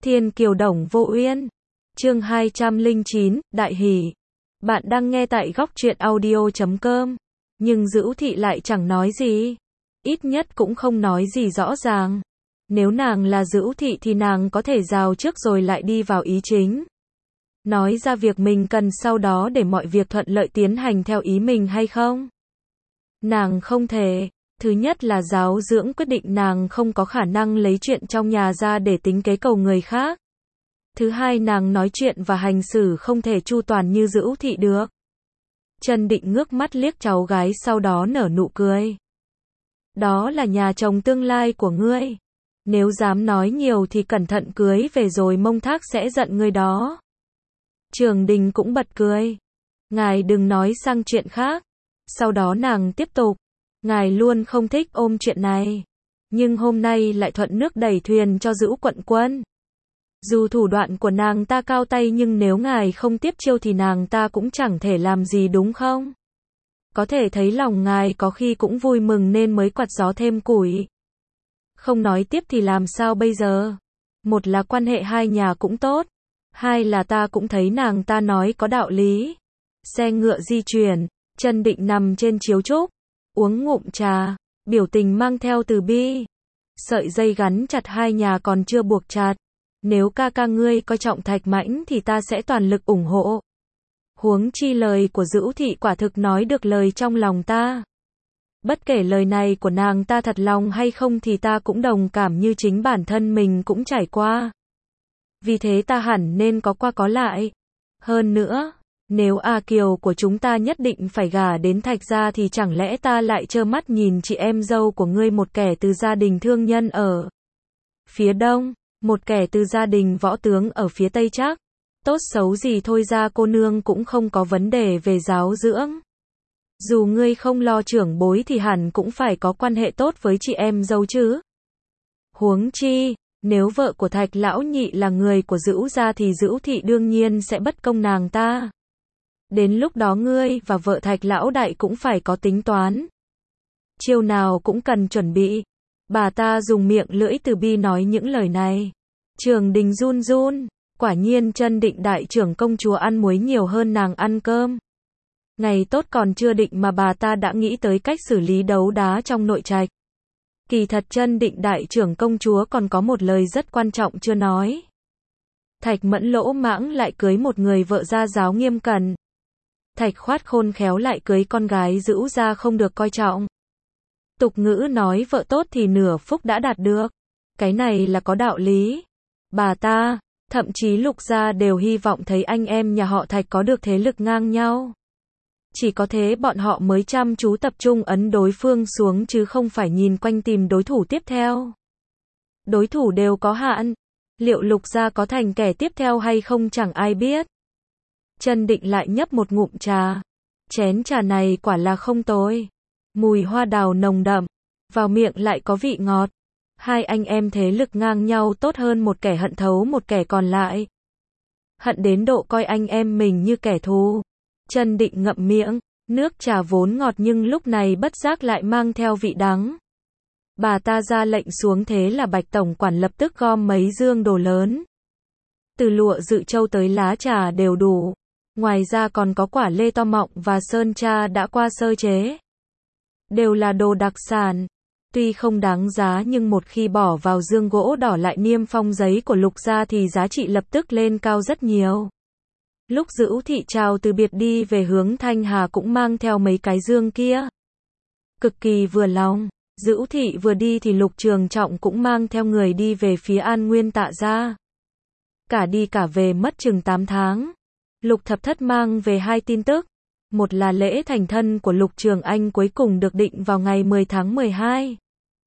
Thiên kiều đồng vô uyên. Chương 209, Đại hỷ. Bạn đang nghe tại góc truyện audio.com. Nhưng Dữu Thị lại chẳng nói gì. Ít nhất cũng không nói gì rõ ràng. Nếu nàng là Dữu Thị thì nàng có thể rào trước rồi lại đi vào ý chính. Nói ra việc mình cần sau đó để mọi việc thuận lợi tiến hành theo ý mình hay không? Nàng không thể. Thứ nhất là giáo dưỡng quyết định nàng không có khả năng lấy chuyện trong nhà ra để tính kế cầu người khác. Thứ hai nàng nói chuyện và hành xử không thể chu toàn như Dữu Thị được. Trần Định ngước mắt liếc cháu gái sau đó nở nụ cười. Đó là nhà chồng tương lai của ngươi. Nếu dám nói nhiều thì cẩn thận cưới về rồi Mông Thác sẽ giận ngươi đó. Trường Đình cũng bật cười. Ngài đừng nói sang chuyện khác. Sau đó nàng tiếp tục. Ngài luôn không thích ôm chuyện này. Nhưng hôm nay lại thuận nước đẩy thuyền cho Dữu quận quân. Dù thủ đoạn của nàng ta cao tay nhưng nếu ngài không tiếp chiêu thì nàng ta cũng chẳng thể làm gì đúng không? Có thể thấy lòng ngài có khi cũng vui mừng nên mới quạt gió thêm củi. Không nói tiếp thì làm sao bây giờ? Một là quan hệ hai nhà cũng tốt. Hai là ta cũng thấy nàng ta nói có đạo lý. Xe ngựa di chuyển. Trần Định nằm trên chiếu trúc. Uống ngụm trà. Biểu tình mang theo từ bi. Sợi dây gắn chặt hai nhà còn chưa buộc chặt. Nếu ca ca ngươi coi trọng Thạch Mãnh thì ta sẽ toàn lực ủng hộ. Huống chi lời của Dữu Thị quả thực nói được lời trong lòng ta. Bất kể lời này của nàng ta thật lòng hay không thì ta cũng đồng cảm như chính bản thân mình cũng trải qua. Vì thế ta hẳn nên có qua có lại. Hơn nữa, nếu A Kiều của chúng ta nhất định phải gả đến Thạch gia thì chẳng lẽ ta lại trơ mắt nhìn chị em dâu của ngươi một kẻ từ gia đình thương nhân ở phía đông, một kẻ từ gia đình võ tướng ở phía tây chắc. Tốt xấu gì thôi ra cô nương cũng không có vấn đề về giáo dưỡng. Dù ngươi không lo trưởng bối thì hẳn cũng phải có quan hệ tốt với chị em dâu chứ. Huống chi, nếu vợ của Thạch lão nhị là người của Dữu gia thì Dữu Thị đương nhiên sẽ bất công nàng ta. Đến lúc đó ngươi và vợ Thạch lão đại cũng phải có tính toán. Chiều nào cũng cần chuẩn bị. Bà ta dùng miệng lưỡi từ bi nói những lời này. Trường Đình run run. Quả nhiên Trân Định đại trưởng công chúa ăn muối nhiều hơn nàng ăn cơm. Ngày tốt còn chưa định mà bà ta đã nghĩ tới cách xử lý đấu đá trong nội trạch. Kỳ thật Trân Định đại trưởng công chúa còn có một lời rất quan trọng chưa nói. Thạch Mẫn lỗ mãng lại cưới một người vợ gia giáo nghiêm cẩn. Thạch Khoát khôn khéo lại cưới con gái Dữu gia không được coi trọng. Tục ngữ nói vợ tốt thì nửa phúc đã đạt được. Cái này là có đạo lý. Bà ta, thậm chí Lục gia đều hy vọng thấy anh em nhà họ Thạch có được thế lực ngang nhau. Chỉ có thế bọn họ mới chăm chú tập trung ấn đối phương xuống chứ không phải nhìn quanh tìm đối thủ tiếp theo. Đối thủ đều có hạn. Liệu Lục gia có thành kẻ tiếp theo hay không chẳng ai biết. Trân Định lại nhấp một ngụm trà. Chén trà này quả là không tồi. Mùi hoa đào nồng đậm. Vào miệng lại có vị ngọt. Hai anh em thế lực ngang nhau tốt hơn một kẻ hận thấu một kẻ còn lại. Hận đến độ coi anh em mình như kẻ thù. Trân Định ngậm miệng. Nước trà vốn ngọt nhưng lúc này bất giác lại mang theo vị đắng. Bà ta ra lệnh xuống thế là Bạch tổng quản lập tức gom mấy dương đồ lớn. Từ lụa dự châu tới lá trà đều đủ. Ngoài ra còn có quả lê to mọng và sơn tra đã qua sơ chế. Đều là đồ đặc sản. Tuy không đáng giá nhưng một khi bỏ vào dương gỗ đỏ lại niêm phong giấy của Lục gia thì giá trị lập tức lên cao rất nhiều. Lúc Dữu Thị chào từ biệt đi về hướng Thanh Hà cũng mang theo mấy cái dương kia. Cực kỳ vừa lòng. Dữu Thị vừa đi thì Lục Trường Trọng cũng mang theo người đi về phía An Nguyên Tạ gia. Cả đi cả về mất chừng 8 tháng. Lục Thập Thất mang về hai tin tức. Một là lễ thành thân của Lục Trường Anh cuối cùng được định vào ngày 10 tháng 12.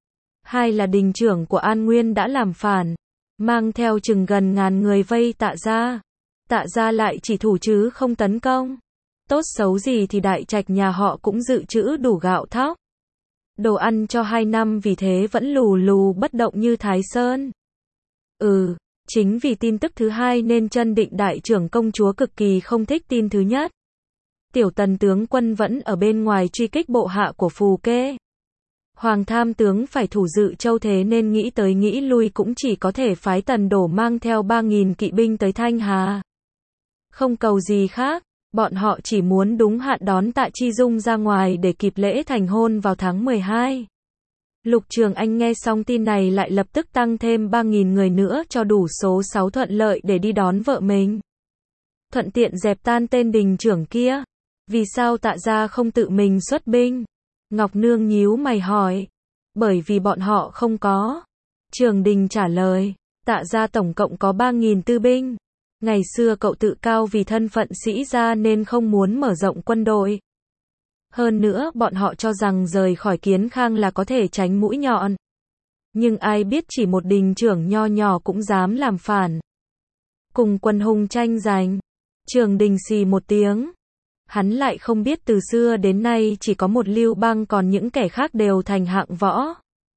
Hai là đình trưởng của An Nguyên đã làm phản. Mang theo chừng gần ngàn người vây Tạ gia. Tạ gia lại chỉ thủ chứ không tấn công. Tốt xấu gì thì đại trạch nhà họ cũng dự trữ đủ gạo thóc. Đồ ăn cho 2 năm vì thế vẫn lù lù bất động như Thái Sơn. Chính vì tin tức thứ hai nên Trân Định đại trưởng công chúa cực kỳ không thích tin thứ nhất. Tiểu Tần tướng quân vẫn ở bên ngoài truy kích bộ hạ của Phù Kê. Hoàng tham tướng phải thủ Dự Châu thế nên nghĩ tới nghĩ lui cũng chỉ có thể phái Tần Đổ mang theo 3.000 kỵ binh tới Thanh Hà. Không cầu gì khác, bọn họ chỉ muốn đúng hạn đón Tạ Chi Dung ra ngoài để kịp lễ thành hôn vào tháng 12. Lục Trường Anh nghe xong tin này lại lập tức tăng thêm 3.000 người nữa cho đủ số 6 thuận lợi để đi đón vợ mình. Thuận tiện dẹp tan tên đình trưởng kia. Vì sao Tạ gia không tự mình xuất binh? Ngọc Nương nhíu mày hỏi. Bởi vì bọn họ không có. Trường Đình trả lời. Tạ gia tổng cộng có 3.000 tư binh. Ngày xưa cậu tự cao vì thân phận sĩ gia nên không muốn mở rộng quân đội. Hơn nữa bọn họ cho rằng rời khỏi Kiến Khang là có thể tránh mũi nhọn. Nhưng ai biết chỉ một đình trưởng nho nhỏ cũng dám làm phản. Cùng quân hùng tranh giành. Trường Đình xì một tiếng. Hắn lại không biết từ xưa đến nay chỉ có một Lưu Bang còn những kẻ khác đều thành hạng võ.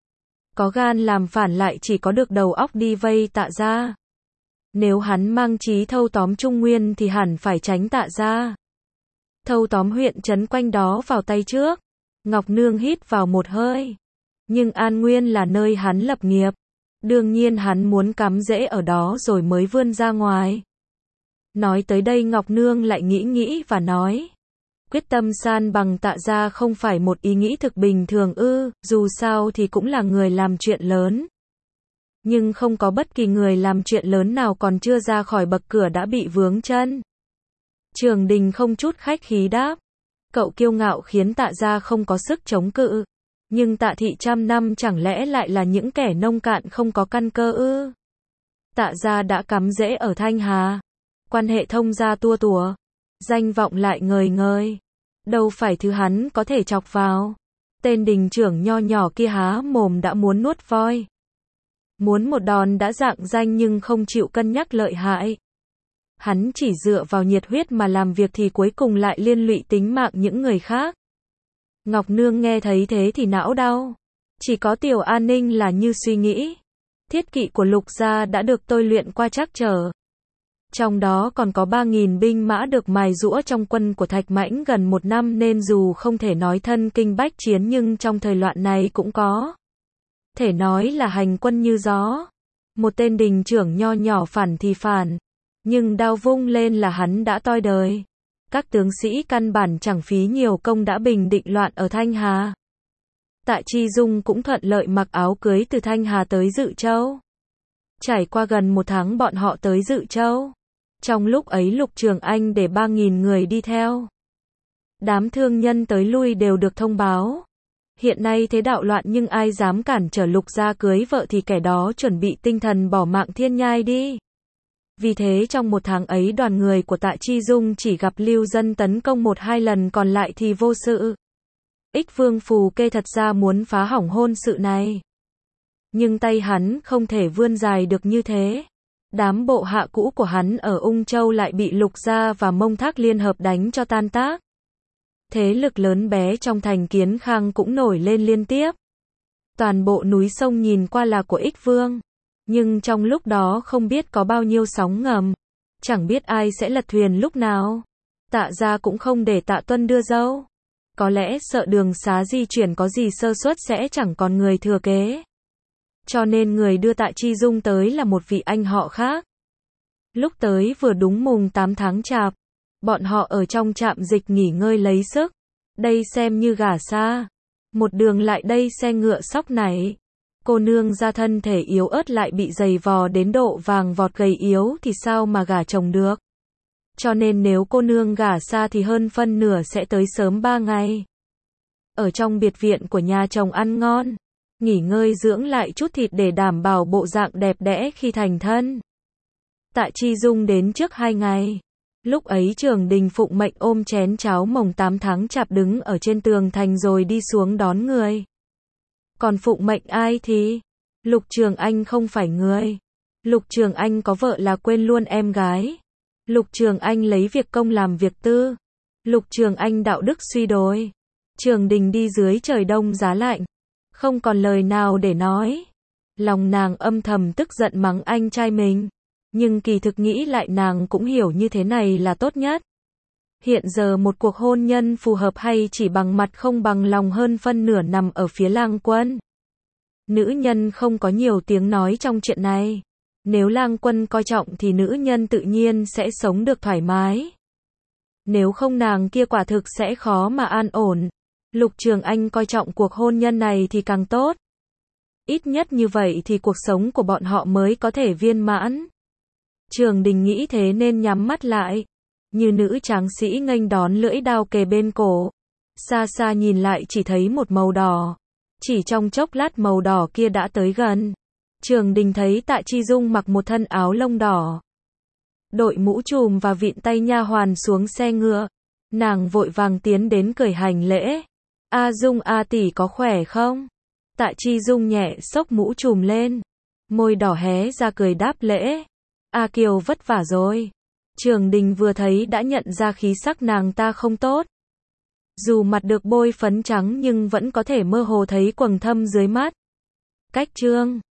Có gan làm phản lại chỉ có được đầu óc đi vây Tạ gia. Nếu hắn mang chí thâu tóm Trung Nguyên thì hẳn phải tránh Tạ gia. Thâu tóm huyện trấn quanh đó vào tay trước. Ngọc Nương hít vào một hơi. Nhưng An Nguyên là nơi hắn lập nghiệp. Đương nhiên hắn muốn cắm rễ ở đó rồi mới vươn ra ngoài. Nói tới đây Ngọc Nương lại nghĩ và nói. Quyết tâm san bằng Tạ gia không phải một ý nghĩ thực bình thường ư, dù sao thì cũng là người làm chuyện lớn. Nhưng không có bất kỳ người làm chuyện lớn nào còn chưa ra khỏi bậc cửa đã bị vướng chân. Trường Đình không chút khách khí đáp. Cậu kiêu ngạo khiến Tạ gia không có sức chống cự. Nhưng Tạ thị trăm năm chẳng lẽ lại là những kẻ nông cạn không có căn cơ ư? Tạ gia đã cắm rễ ở Thanh Hà. Quan hệ thông gia tua tủa. Danh vọng lại ngời ngời. Đâu phải thứ hắn có thể chọc vào. Tên đình trưởng nho nhỏ kia há mồm đã muốn nuốt voi. Muốn một đòn đã rạng danh nhưng không chịu cân nhắc lợi hại. Hắn chỉ dựa vào nhiệt huyết mà làm việc thì cuối cùng lại liên lụy tính mạng những người khác. Ngọc Nương nghe thấy thế thì não đau. Chỉ có Tiểu An Ninh là như suy nghĩ. Thiết kỵ của Lục gia đã được tôi luyện qua trắc trở. Trong đó còn có 3.000 binh mã được mài giũa trong quân của Thạch Mãnh gần 1 năm nên dù không thể nói thân kinh bách chiến nhưng trong thời loạn này cũng có. Thể nói là hành quân như gió. Một tên đình trưởng nho nhỏ phản thì phản. Nhưng đao vung lên là hắn đã toi đời. Các tướng sĩ căn bản chẳng phí nhiều công đã bình định loạn ở Thanh Hà. Tạ Chi Dung cũng thuận lợi mặc áo cưới từ Thanh Hà tới Dự Châu. Trải qua gần 1 tháng bọn họ tới Dự Châu. Trong lúc ấy Lục Trường Anh để 3.000 người đi theo. Đám thương nhân tới lui đều được thông báo. Hiện nay thế đạo loạn nhưng ai dám cản trở Lục gia cưới vợ thì kẻ đó chuẩn bị tinh thần bỏ mạng thiên nhai đi. Vì thế trong 1 tháng ấy đoàn người của Tạ Chi Dung chỉ gặp lưu dân tấn công 1-2 lần còn lại thì vô sự. Ích Vương Phù Kê thật ra muốn phá hỏng hôn sự này. Nhưng tay hắn không thể vươn dài được như thế. Đám bộ hạ cũ của hắn ở Ung Châu lại bị Lục gia và Mông Thác liên hợp đánh cho tan tác. Thế lực lớn bé trong thành Kiến Khang cũng nổi lên liên tiếp. Toàn bộ núi sông nhìn qua là của Ích Vương. Nhưng trong lúc đó không biết có bao nhiêu sóng ngầm. Chẳng biết ai sẽ lật thuyền lúc nào. Tạ gia cũng không để Tạ Tuân đưa dâu. Có lẽ sợ đường xá di chuyển có gì sơ suất sẽ chẳng còn người thừa kế. Cho nên người đưa Tạ Chi Dung tới là một vị anh họ khác. Lúc tới vừa đúng mùng 8 tháng Chạp. Bọn họ ở trong trạm dịch nghỉ ngơi lấy sức. Đây xem như gả xa. Một đường lại đây xe ngựa sóc nảy. Cô nương ra thân thể yếu ớt lại bị giày vò đến độ vàng vọt gầy yếu thì sao mà gả chồng được. Cho nên nếu cô nương gả xa thì hơn phân nửa sẽ tới sớm 3 ngày. Ở trong biệt viện của nhà chồng ăn ngon. Nghỉ ngơi dưỡng lại chút thịt để đảm bảo bộ dạng đẹp đẽ khi thành thân. Tạ Chi Dung đến trước 2 ngày. Lúc ấy Trường Đình phụng mệnh ôm chén cháo mồng 8 tháng Chạp đứng ở trên tường thành rồi đi xuống đón người. Còn phụng mệnh ai thì? Lục Trường Anh không phải người. Lục Trường Anh có vợ là quên luôn em gái. Lục Trường Anh lấy việc công làm việc tư. Lục Trường Anh đạo đức suy đồi. Trường Đình đi dưới trời đông giá lạnh. Không còn lời nào để nói. Lòng nàng âm thầm tức giận mắng anh trai mình. Nhưng kỳ thực nghĩ lại nàng cũng hiểu như thế này là tốt nhất. Hiện giờ một cuộc hôn nhân phù hợp hay chỉ bằng mặt không bằng lòng hơn phân nửa nằm ở phía Lang Quân. Nữ nhân không có nhiều tiếng nói trong chuyện này. Nếu Lang Quân coi trọng thì nữ nhân tự nhiên sẽ sống được thoải mái. Nếu không nàng kia quả thực sẽ khó mà an ổn. Lục Trường Anh coi trọng cuộc hôn nhân này thì càng tốt. Ít nhất như vậy thì cuộc sống của bọn họ mới có thể viên mãn. Trường Đình nghĩ thế nên nhắm mắt lại. Như nữ tráng sĩ nghênh đón lưỡi đao kề bên cổ. Xa xa nhìn lại chỉ thấy một màu đỏ. Chỉ trong chốc lát màu đỏ kia đã tới gần. Trường Đình thấy Tạ Chi Dung mặc một thân áo lông đỏ. Đội mũ trùm và vịn tay nha hoàn xuống xe ngựa. Nàng vội vàng tiến đến cởi hành lễ. A Dung A tỷ có khỏe không? Tạ Chi Dung nhẹ xốc mũ trùm lên. Môi đỏ hé ra cười đáp lễ. A Kiều vất vả rồi. Trường Đình vừa thấy đã nhận ra khí sắc nàng ta không tốt. Dù mặt được bôi phấn trắng nhưng vẫn có thể mơ hồ thấy quầng thâm dưới mắt. Cách chương